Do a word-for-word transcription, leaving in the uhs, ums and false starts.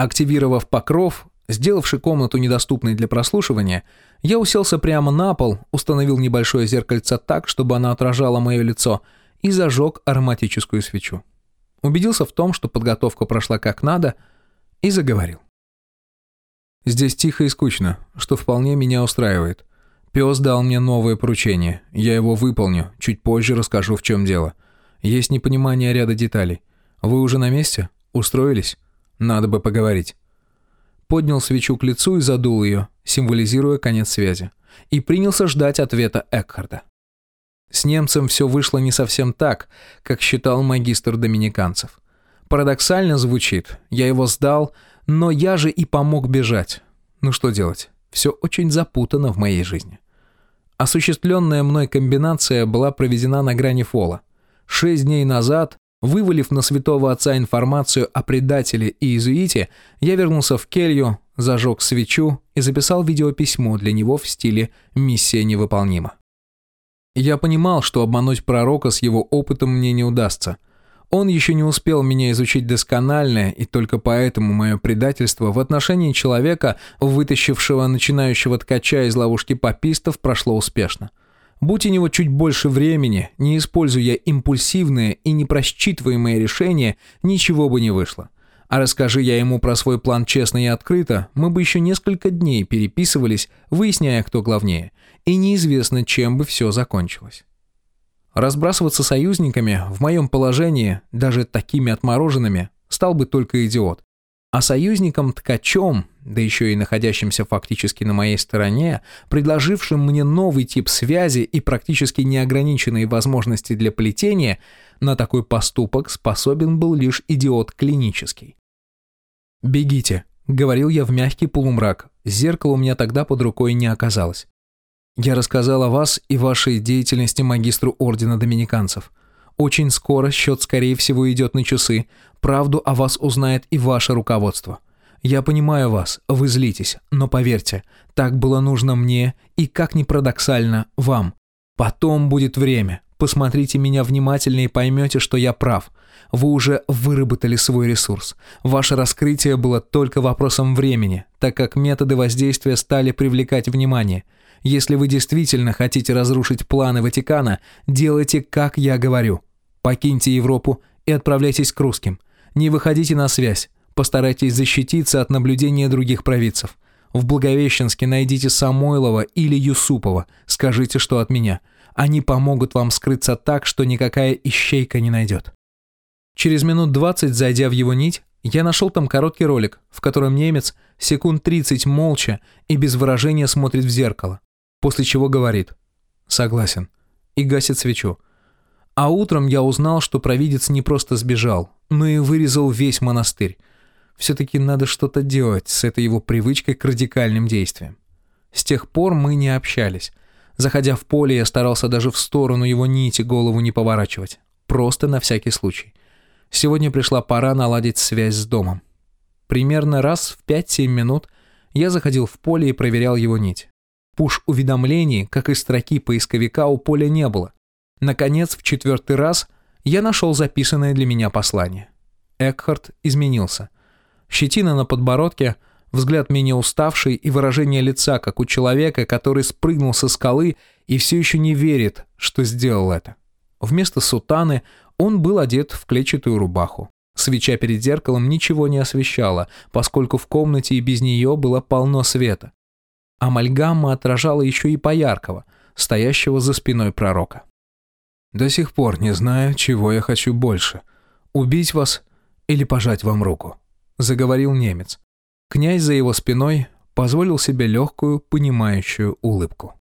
Активировав покров, сделавший комнату недоступной для прослушивания, я уселся прямо на пол, установил небольшое зеркальце так, чтобы оно отражало мое лицо, и зажег ароматическую свечу. Убедился в том, что подготовка прошла как надо, и заговорил. Здесь тихо и скучно, что вполне меня устраивает. Пес дал мне новое поручение, я его выполню, чуть позже расскажу, в чем дело. Есть непонимание ряда деталей. Вы уже на месте? Устроились? Надо бы поговорить. Поднял свечу к лицу и задул ее, символизируя конец связи, и принялся ждать ответа Экхарда. С немцем все вышло не совсем так, как считал магистр доминиканцев. Парадоксально звучит, я его сдал, но я же и помог бежать. Ну что делать, все очень запутано в моей жизни. Осуществленная мной комбинация была проведена на грани фола. Шесть дней назад, вывалив на святого отца информацию о предателе и иезуите, я вернулся в келью, зажег свечу и записал видеописьмо для него в стиле «Миссия невыполнима». Я понимал, что обмануть пророка с его опытом мне не удастся. Он еще не успел меня изучить досконально, и только поэтому мое предательство в отношении человека, вытащившего начинающего ткача из ловушки папистов, прошло успешно. Будь у него чуть больше времени, не используя импульсивные и непросчитываемые решения, ничего бы не вышло. А расскажи я ему про свой план честно и открыто, мы бы еще несколько дней переписывались, выясняя, кто главнее, и неизвестно, чем бы все закончилось. Разбрасываться союзниками в моем положении, даже такими отмороженными, стал бы только идиот. А союзником-ткачом, да еще и находящимся фактически на моей стороне, предложившим мне новый тип связи и практически неограниченные возможности для плетения, на такой поступок способен был лишь идиот клинический. «Бегите», — говорил я в мягкий полумрак, зеркала у меня тогда под рукой не оказалось. «Я рассказал о вас и вашей деятельности магистру Ордена Доминиканцев. Очень скоро счет, скорее всего, идет на часы. Правду о вас узнает и ваше руководство. Я понимаю вас, вы злитесь, но поверьте, так было нужно мне и, как ни парадоксально, вам. Потом будет время. Посмотрите меня внимательно и поймете, что я прав. Вы уже выработали свой ресурс. Ваше раскрытие было только вопросом времени, так как методы воздействия стали привлекать внимание. Если вы действительно хотите разрушить планы Ватикана, делайте, как я говорю. Покиньте Европу и отправляйтесь к русским. Не выходите на связь. Постарайтесь защититься от наблюдения других провидцев. В Благовещенске найдите Самойлова или Юсупова. Скажите, что от меня. Они помогут вам скрыться так, что никакая ищейка не найдет». Через минут двадцать, зайдя в его нить, я нашел там короткий ролик, в котором немец секунд тридцать молча и без выражения смотрит в зеркало, после чего говорит «согласен» и гасит свечу. А утром я узнал, что провидец не просто сбежал, но и вырезал весь монастырь. Все-таки надо что-то делать с этой его привычкой к радикальным действиям. С тех пор мы не общались. Заходя в поле, я старался даже в сторону его нити голову не поворачивать. Просто на всякий случай. Сегодня пришла пора наладить связь с домом. Примерно раз в пять-семь минут я заходил в поле и проверял его нить. Пуш-уведомлений, как и строки поисковика, у поля не было. Наконец, в четвертый раз я нашел записанное для меня послание. Экхард изменился. Щетина на подбородке, взгляд менее уставший и выражение лица, как у человека, который спрыгнул со скалы и все еще не верит, что сделал это. Вместо сутаны он был одет в клетчатую рубаху. Свеча перед зеркалом ничего не освещала, поскольку в комнате и без нее было полно света. Амальгама отражала еще и пояркого, стоящего за спиной пророка. «До сих пор не знаю, чего я хочу больше. Убить вас или пожать вам руку», — заговорил немец. Князь за его спиной позволил себе легкую, понимающую улыбку.